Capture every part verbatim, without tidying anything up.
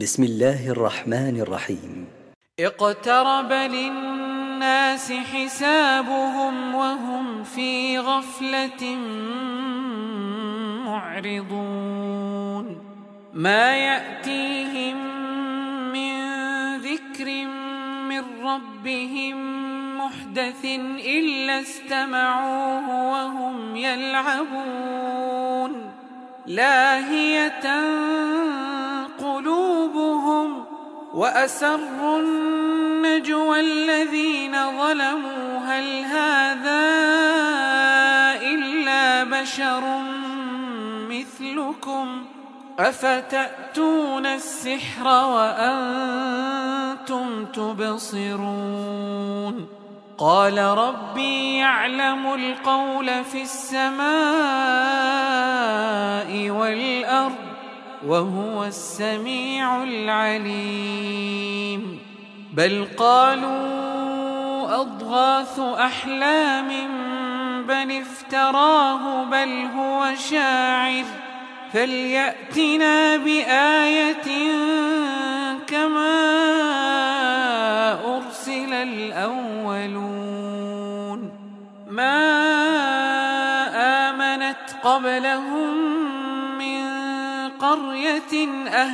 بسم الله الرحمن الرحيم. اقترب للناس حسابهم وهم في غفلة معرضون ما يأتيهم من ذكر من ربهم محدث إلا استمعوه وهم يلعبون لاهية قلوبهم وأسروا النجوى الذين ظلموا هل هذا إلا بشر مثلكم أفتأتون السحر وأنتم تبصرون قال ربي يعلم القول في السماء والأرض وهو السميع العليم بل قالوا أضغاث أحلام بل افتراه بل هو شاعر فليأتنا بآية كما أرسل الأولون ما آمنت قبلهم من قرية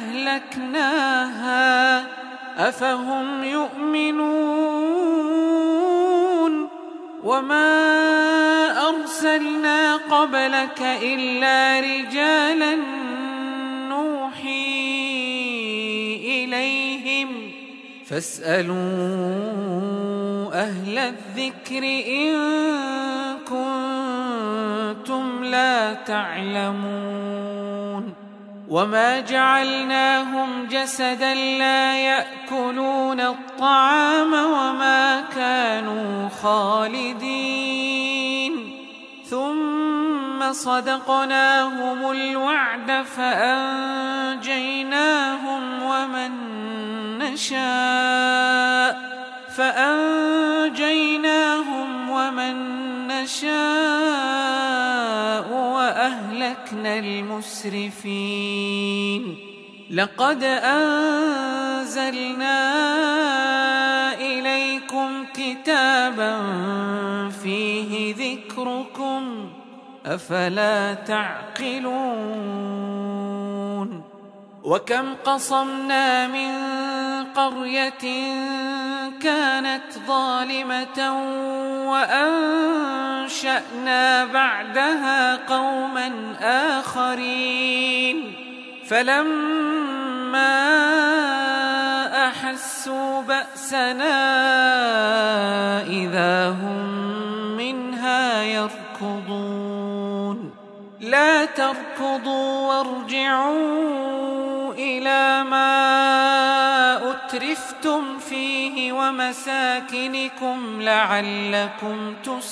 أهلكناها أفهم يؤمنون وما أرسلنا قبلك إلا رجالا نوحي إليهم فاسألوا أهل الذكر إن كنتم لا تعلمون وما جعلناهم جسدا لا يأكلون الطعام وما كانوا خالدين ثم صدقناهم الوعد فأنجيناهم ومن نشاء فأنجيناهم ومن نشاء وأهلكنا المسرفين لقد أنزلنا إليكم كتابا فيه ذكركم أفلا تعقلون وكم قصمنا من قرية كانت ظالمة وأنشأنا بعدها قوما آخرين فلما أحسوا بأسنا إذا هم منها يركضون لا تركضوا وارجعوا إلى ما أترفتم فيه ومساكنكم لعلكم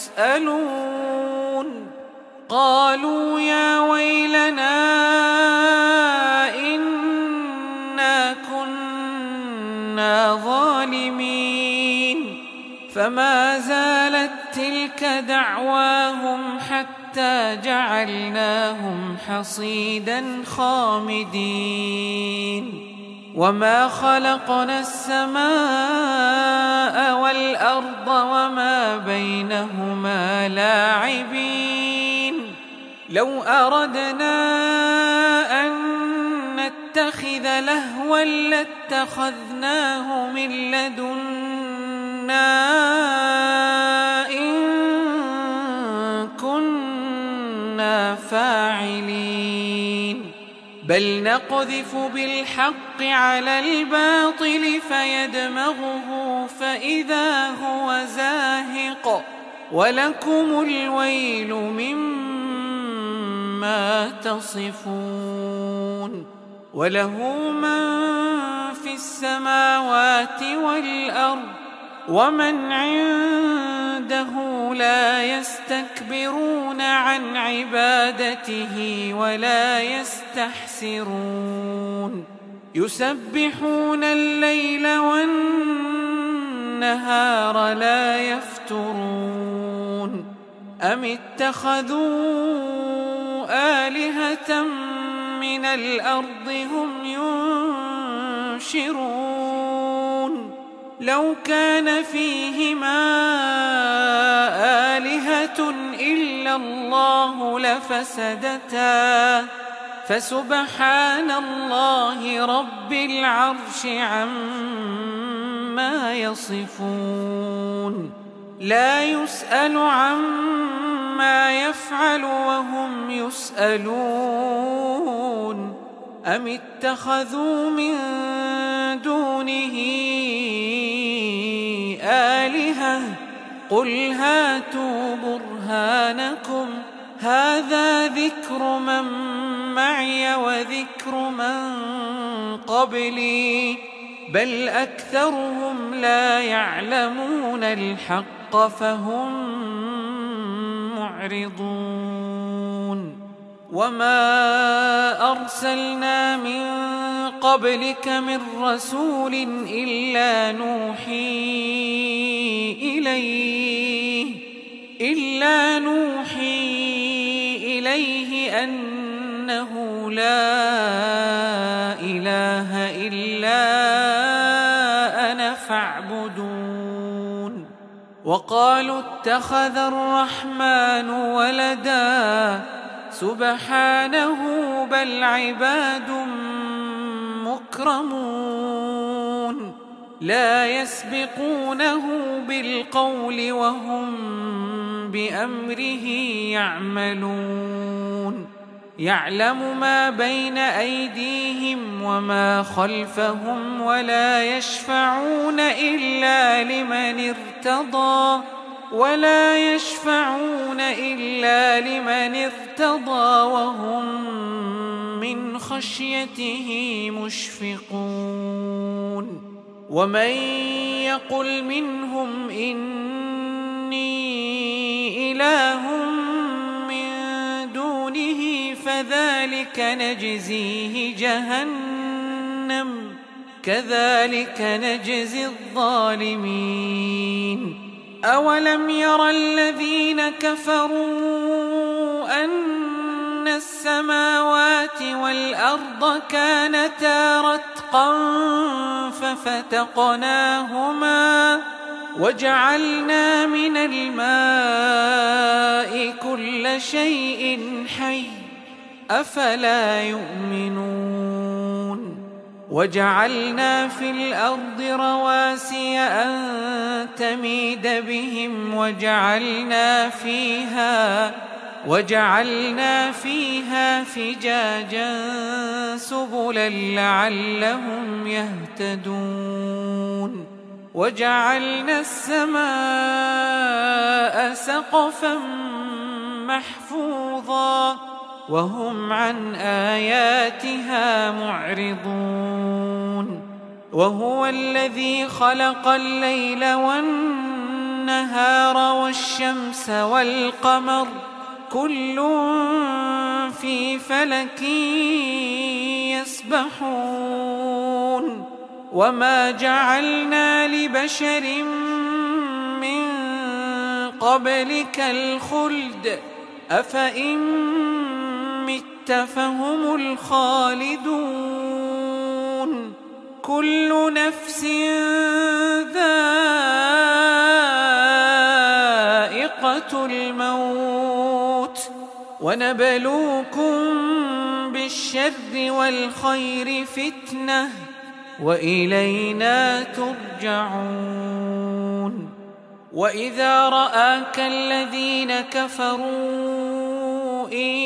تسألون قالوا يا ويلنا إنا كنا ظالمين فما زالت تلك دعواهم حتى جعلناهم حصيدا خامدين وما خلقنا السماء والأرض وما بينهما لاعبين لو أردنا أن نتخذ لهوا لاتخذناه من لدنا إن كنا فاعلين بل نقذف بالحق على الباطل فيدمغه فإذا هو زاهق ولكم الويل مما تصفون وله من في السماوات والأرض ومن عنده لا يستكبرون عن عبادته ولا يستحسرون يسبحون الليل والنهار لا يفترون أم اتخذوا آلهة من الأرض هم يبشرون لو كان فيهما آلهة إلا الله لفسدتا فسبحان الله رب العرش عما يصفون لا يسأل عما يفعل وهم يسألون أم اتخذوا من دونه آلهة قل هاتوا برهانكم هذا ذكر من معي وذكر من قبلي بل أكثرهم لا يعلمون الحق فهم معرضون وما أرسلنا من قبلك من رسول إلا نوحي إليه إلا نوحي إليه أنه لا إله إلا أنا فاعبدون وقالوا اتخذ الرحمن ولدا سبحانه بل عباد مكرمون لا يسبقونه بالقول وهم بأمره يعملون يعلم ما بين أيديهم وما خلفهم ولا يشفعون إلا لمن ارتضى ولا يشفعون إلا لمن ارتضى وهم من خشيته مشفقون ومن يقل منهم إني إله من دونه فذلك نجزيه جهنم كذلك نجزي الظالمين أولم ير الذين كفروا أن السماوات والأرض كانتا رتقا ففتقناهما وجعلنا من الماء كل شيء حي أفلا يؤمنون وجعلنا في الأرض رواسي أن تميد بهم وجعلنا فيها وجعلنا فيها فجاجا سبلا لعلهم يهتدون وجعلنا السماء سقفا محفوظا وهم عن آياتها معرضون وهو الذي خلق الليل والنهار والشمس والقمر كل في فلك يسبحون وما جعلنا لبشر من قبلك الخلد أفإن مت فهم الخالدون كل نفس ذائقة الموت ونبلوكم بالشر والخير فتنة وإلينا ترجعون وإذا رآك الذين كفروا إن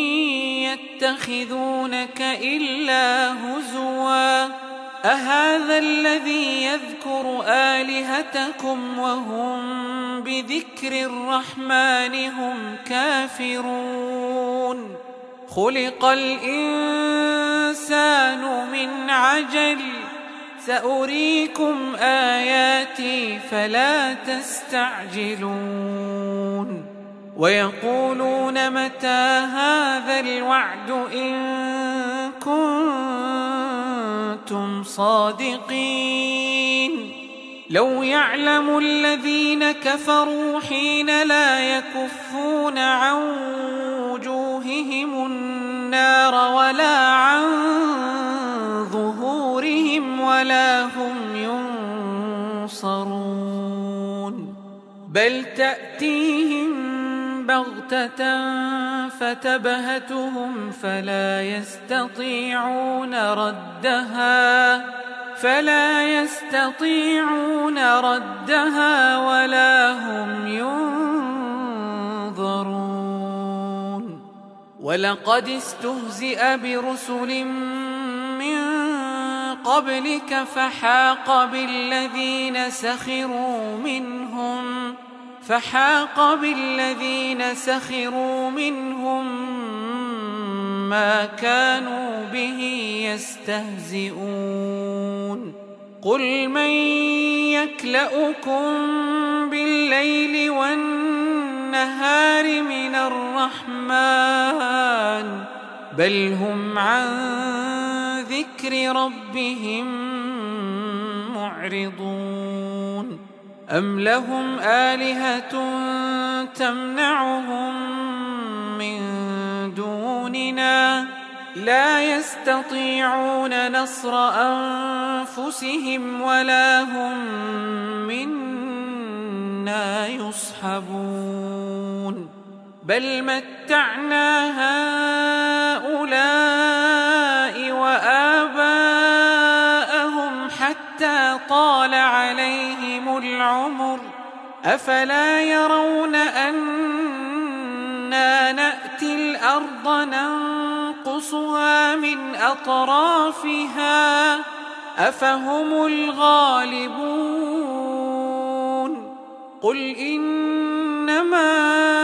يتخذونك إلا هزوا أهذا الذي يذكر آلهتكم وهم بذكر الرحمن هم كافرون خلق الإنسان من عجل سأريكم آياتي فلا تستعجلون ويقولون متى هذا الوعد إن كنتم صادقين لو يعلم الذين كفروا حين لا يكفون عن وجوههم النار ولا عن ظهورهم ولا هم ينصرون بل تأتيهم بغتة فتبهتهم فلا يستطيعون ردها فلا يستطيعون ردها ولا هم ينظرون ولقد استهزئ برسل من قبلك فحاق بالذين سخروا منهم فحاق بالذين سخروا منهم ما كانوا به يستهزئون قل من يكلؤكم بالليل والنهار من الرحمن بل هم عن ذكر ربهم معرضون أم لهم آلهة تمنعهم من دوننا لا يستطيعون نصر أنفسهم ولا هم منا يصحبون بل متعنا هؤلاء وآباءهم حتى طال عليهم العمر أفلا يرون أنا نأتي الأرض ننقصها من أطرافها أفهم الغالبون قل إنما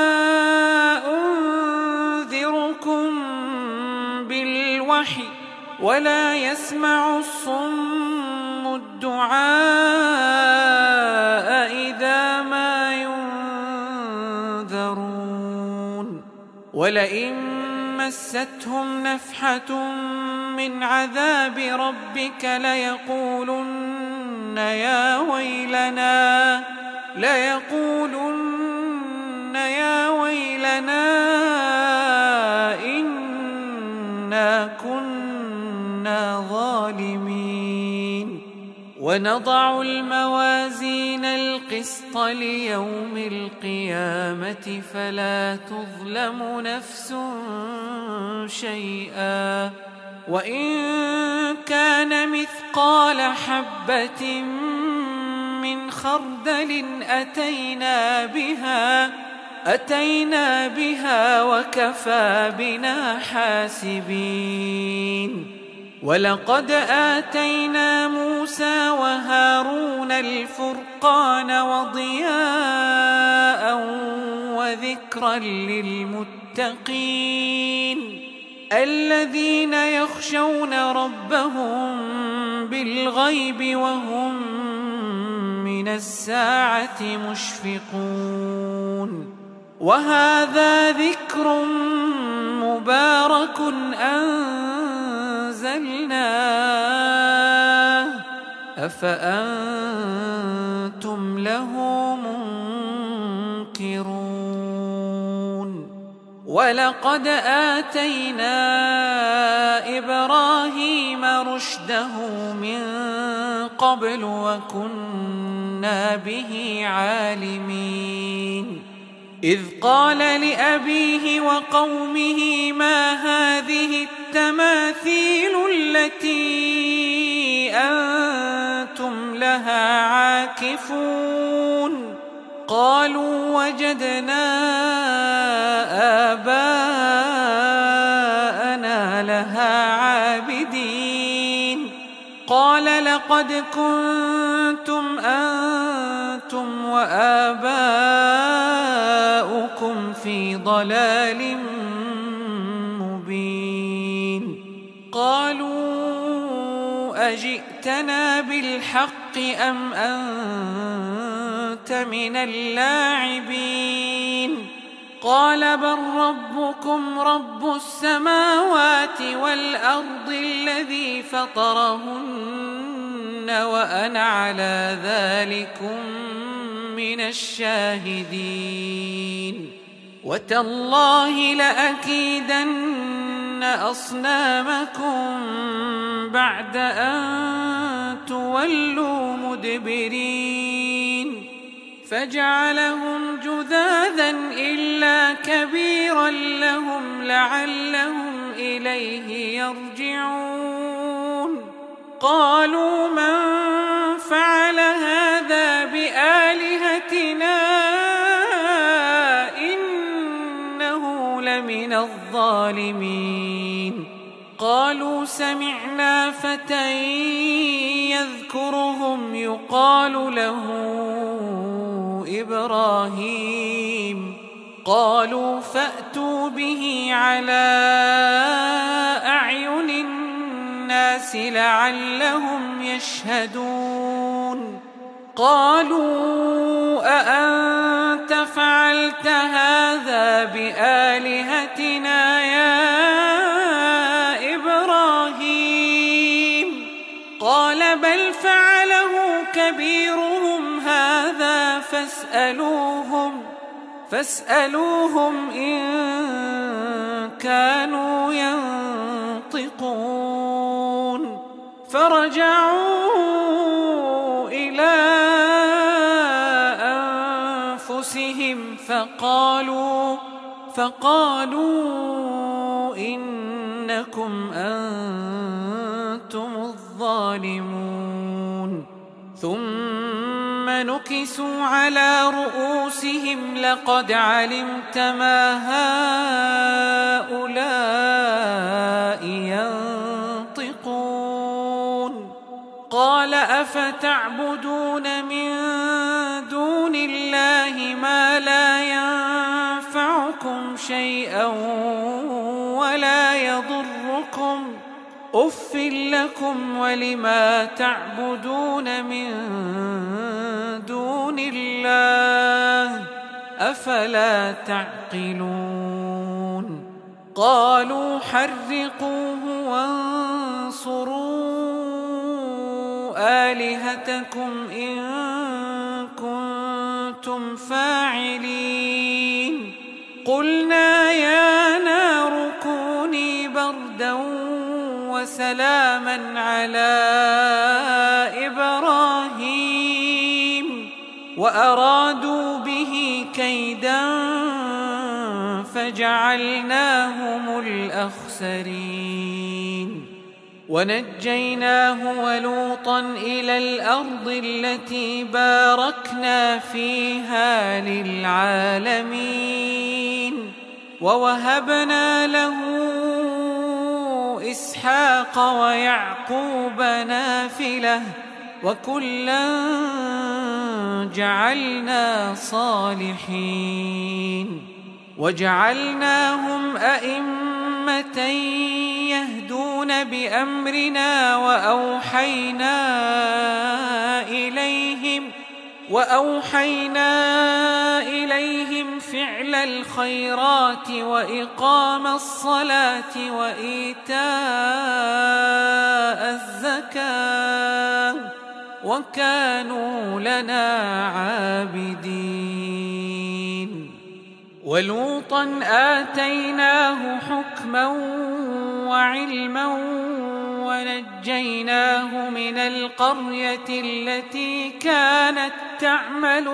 أنذركم بالوحي ولا يسمع الصم الدعاء إذا ما ينذرون ولئن مستهم نفحة من عذاب ربك ليقولن يا ويلنا ليقولن يا ويلنا إنا كنا ظالمين ونضع الموازين القسط ليوم القيامة فلا تظلم نفس شيئا وإن كان مثقال حبة من خردل أتينا بها أتينا بها وكفى بنا حاسبين ولقد آتينا موسى وهارون الفرقان وضياء وذكرا للمتقين الذين يخشون ربهم بالغيب وهم من الساعة مشفقون وهذا ذكر مبارك أنزلناه أفأنتم له منكرون ولقد آتينا إبراهيم رشده من قبل وكنا به عالمين إذ قال لأبيه وقومه ما هذه التماثيل التي أنتم لها عاكفون قالوا وجدنا آباءنا لها عابدين قال لقد كنتم أنتم وآباؤكم في ضلال مبين قالوا أجئتنا بالحق أم أنت من اللاعبين قال بل ربكم رب السماوات والأرض الذي فطرهن وأنا على ذلكم من الشاهدين وتالله لأكيدن أصنامكم بعد أن ولوا مدبرين فجعلهم جذاذا إلا كبيرا لهم لعلهم إليه يرجعون قالوا من فعل هذا بآلهتنا إنه لمن الظالمين قالوا سمعنا فتى يذكرهم يقال له إبراهيم قالوا فأتوا به على أعين الناس لعلهم يشهدون قالوا أأنت فعلت هذا بآلهتنا يا إبراهيم قال بل فعله كبيرهم هذا فاسألوهم فاسألوهم إن كانوا ينطقون فرجعوا إلى أنفسهم فقالوا فقالوا إنكم أنتم الظالمون ثم نكسوا على رؤوسهم لقد علمت ما هؤلاء ينطقون قال أفتعبدون من دون الله ما لا ينفعكم شيئا ولا يضركم أف لكم ولما تعبدون من دون الله أفلا تعقلون قالوا حرقوه وانصروا آلهتكم إن كنتم فاعلين قلنا يا نار كوني بردا وسلاما على إبراهيم وأرادوا به كيدا فجعلناهم الأخسرين ونجيناه ولوطا إلى الأرض التي باركنا فيها للعالمين ووهبنا له إسحاق ويعقوب نافلة وكلا جعلنا صالحين وجعلناهم أئمة يهدون بأمرنا وأوحينا إليهم وأوحينا إليهم فعل الخيرات وإقام الصلاة وإيتاء الزكاة وكانوا لنا عابدين ولوطا آتيناه حكما وعلما ونجيناه من القرية التي كانت تعمل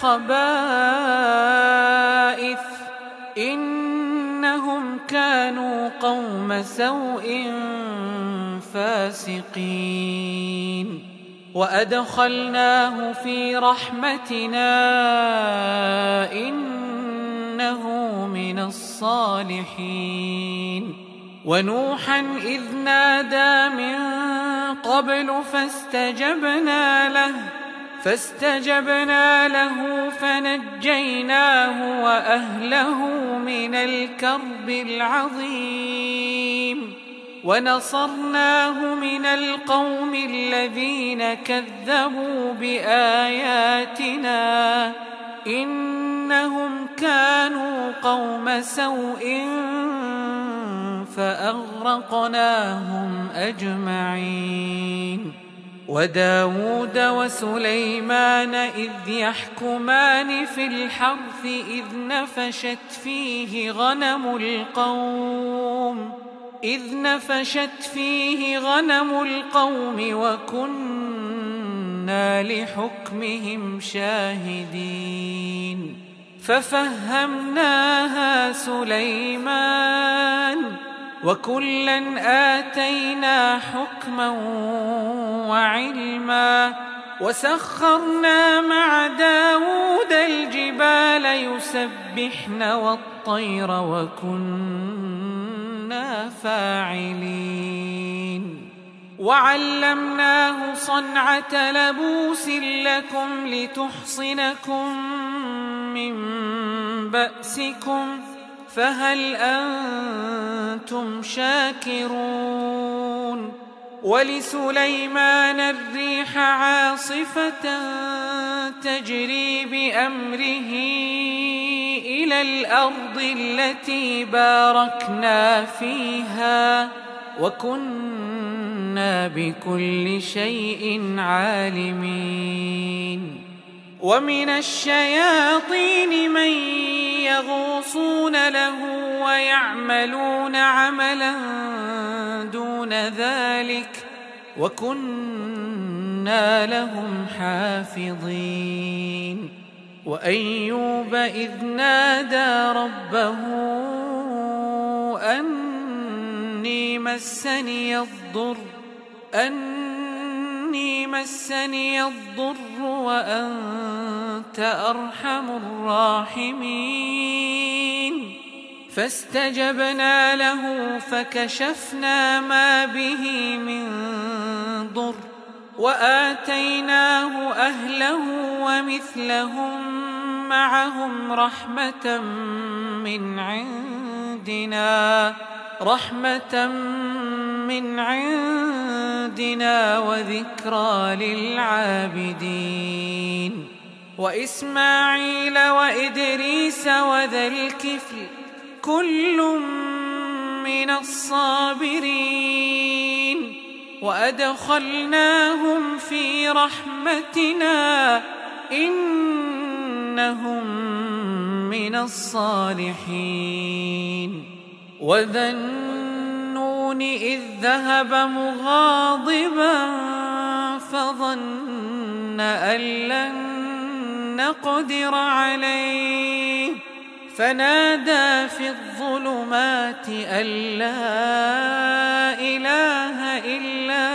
الخبائث إنهم كانوا قوم سوء فاسقين وأدخلناه في رحمتنا إنه من الصالحين ونوحا إذ نادى من قبل فاستجبنا له فاستجبنا له فنجيناه وأهله من الكرب العظيم ونصرناه من القوم الذين كذبوا بآياتنا إنهم كانوا قوم سوء فأغرقناهم أجمعين وداود وسليمان إذ يحكمان في الحرث إذ نفشت فيه غنم القوم إذ نفشت فيه غنم القوم وكنا وكنا لحكمهم شاهدين ففهمناها سليمان وكلا آتينا حكما وعلما وسخرنا مع داود الجبال يسبحن والطير وكنا فاعلين وعلمناه صنعة لبوس لكم لتحصنكم من بأسكم فهل أنتم شاكرون ولسليمان الريح عاصفة تجري بأمره إلى الأرض التي باركنا فيها وكنا بكل شيء عالمين ومن الشياطين من يغوصون له ويعملون عملا دون ذلك وكنا لهم حافظين وأيوب إذ نادى ربه أني مسني الضر أني مسني الضر وأنت أرحم الراحمين فاستجبنا له فكشفنا ما به من ضر وآتيناه أهله ومثلهم معهم رحمة من عندنا رحمة من عندنا وذكرى للعابدين وإسماعيل وإدريس وذا الكفل كل من الصابرين وأدخلناهم في رحمتنا إنهم من الصالحين وذا النون إذ ذهب مغاضبا فظن أن لن نقدر عليه فنادى في الظلمات أن لا إله إلا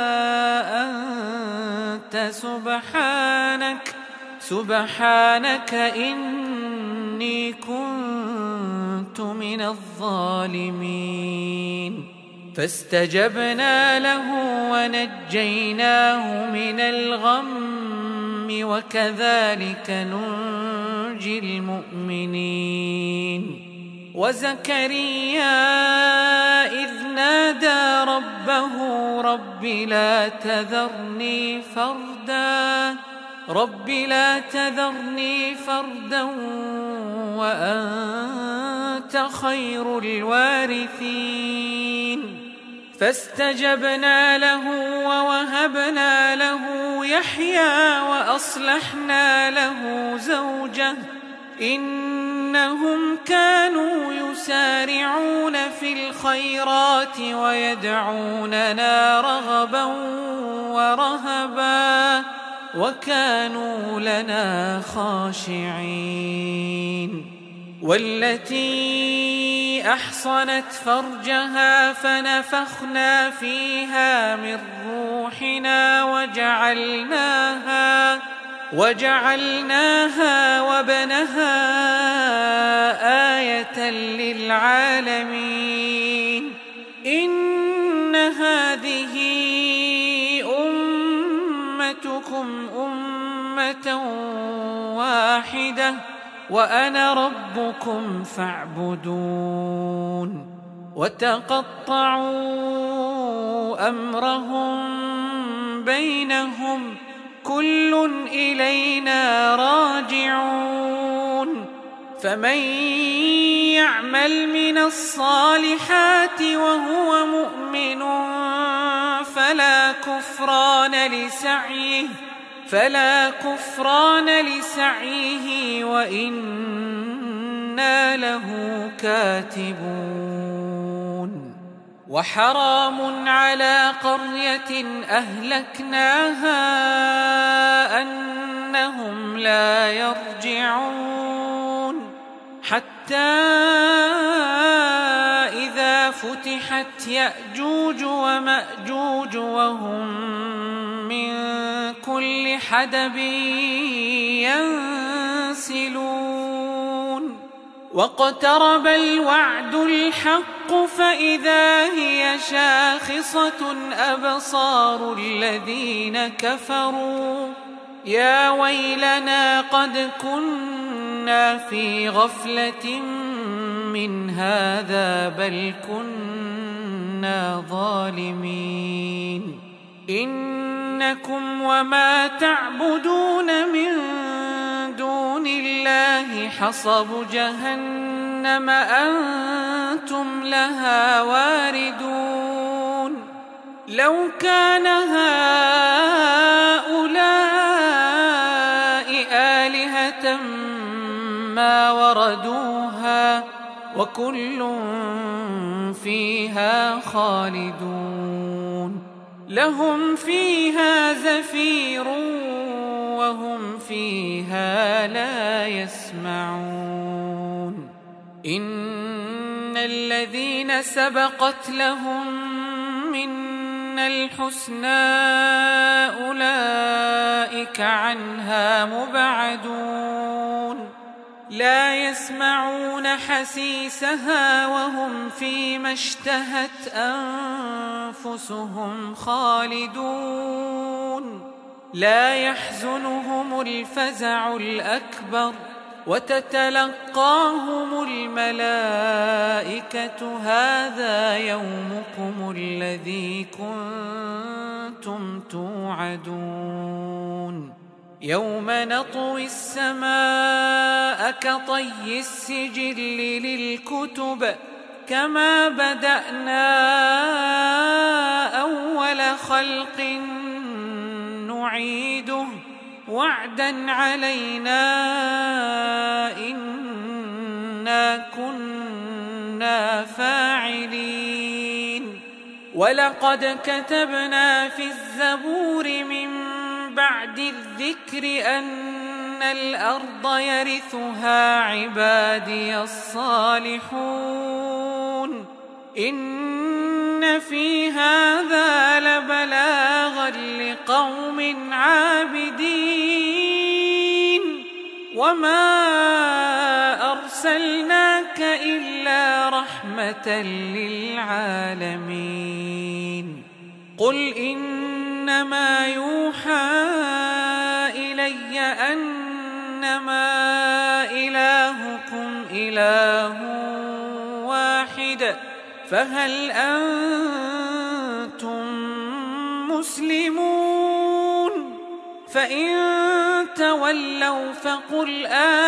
أنت سبحانك سبحانك إني كنت من الظالمين فاستجبنا له ونجيناه من الغم وكذلك ننجي المؤمنين وزكريا إذ نادى ربه رب لا تذرني فردا رب لا تذرني فردا وأنت خير الوارثين فاستجبنا له ووهبنا له يحيى وأصلحنا له زوجه إنهم كانوا يسارعون في الخيرات ويدعوننا رغبا ورهبا وكانوا لنا خاشعين والتي أحصنت فرجها فنفخنا فيها من روحنا وجعلناها وجعلناها وبنها آية للعالمين إن هذه أمتكم أمة واحدة وأنا ربكم فاعبدون وتقطعوا أمرهم بينهم كل إلينا راجعون فمن يعمل من الصالحات وهو مؤمن فلا كفران لسعيه فلا كفران لسعيه وإنا له كاتبون وحرام على قرية أهلكناها أنهم لا يرجعون حتى إذا فتحت يأجوج ومأجوج وهم من كل حدب ينسلون واقترب الوعد الحق فإذا هي شاخصة أبصار الذين كفروا يا ويلنا قد كنا في غفلة من هذا بل كنا ظالمين إنكم وما تعبدون من دون الله حصب جهنم أنتم لها واردون لو كان هؤلاء آلهة ما وردوها وكل فيها خالدون لهم فيها زفير وهم فيها لا يسمعون إن الذين سبقت لهم منا الحسنى أولئك عنها مبعدون لا يسمعون حسيسها وهم فيما اشتهت أنفسهم خالدون لا يحزنهم الفزع الأكبر وتتلقاهم الملائكة هذا يومكم الذي كنتم توعدون يوم نطوي السماء كطي السجل للكتب كما بدأنا أول خلق نعيده وعدا علينا إنا كنا فاعلين ولقد كتبنا في الزبور من بعد الذكر أن الأرض يرثها عبادي الصالحون إن في هذا لبلاغا لقوم عابدين وما أرسلناك إلا رحمة للعالمين قل إنما يوحى إلي أنما إلهكم إله واحد فهل أنتم مسلمون فإن تولوا فقل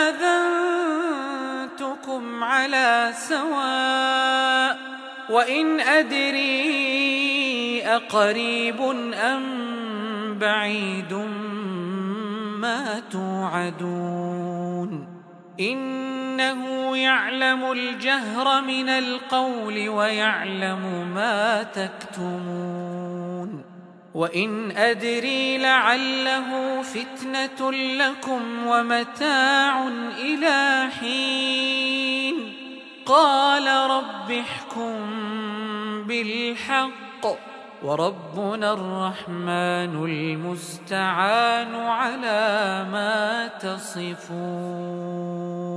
آذنتكم على سواء وإن أدري أقريب أم بعيد ما توعدون إنه يعلم الجهر من القول ويعلم ما تكتمون وإن أدري لعله فتنة لكم ومتاع إلى حين قال رب احكم بالحق وربنا الرحمن المستعان على ما تصفون.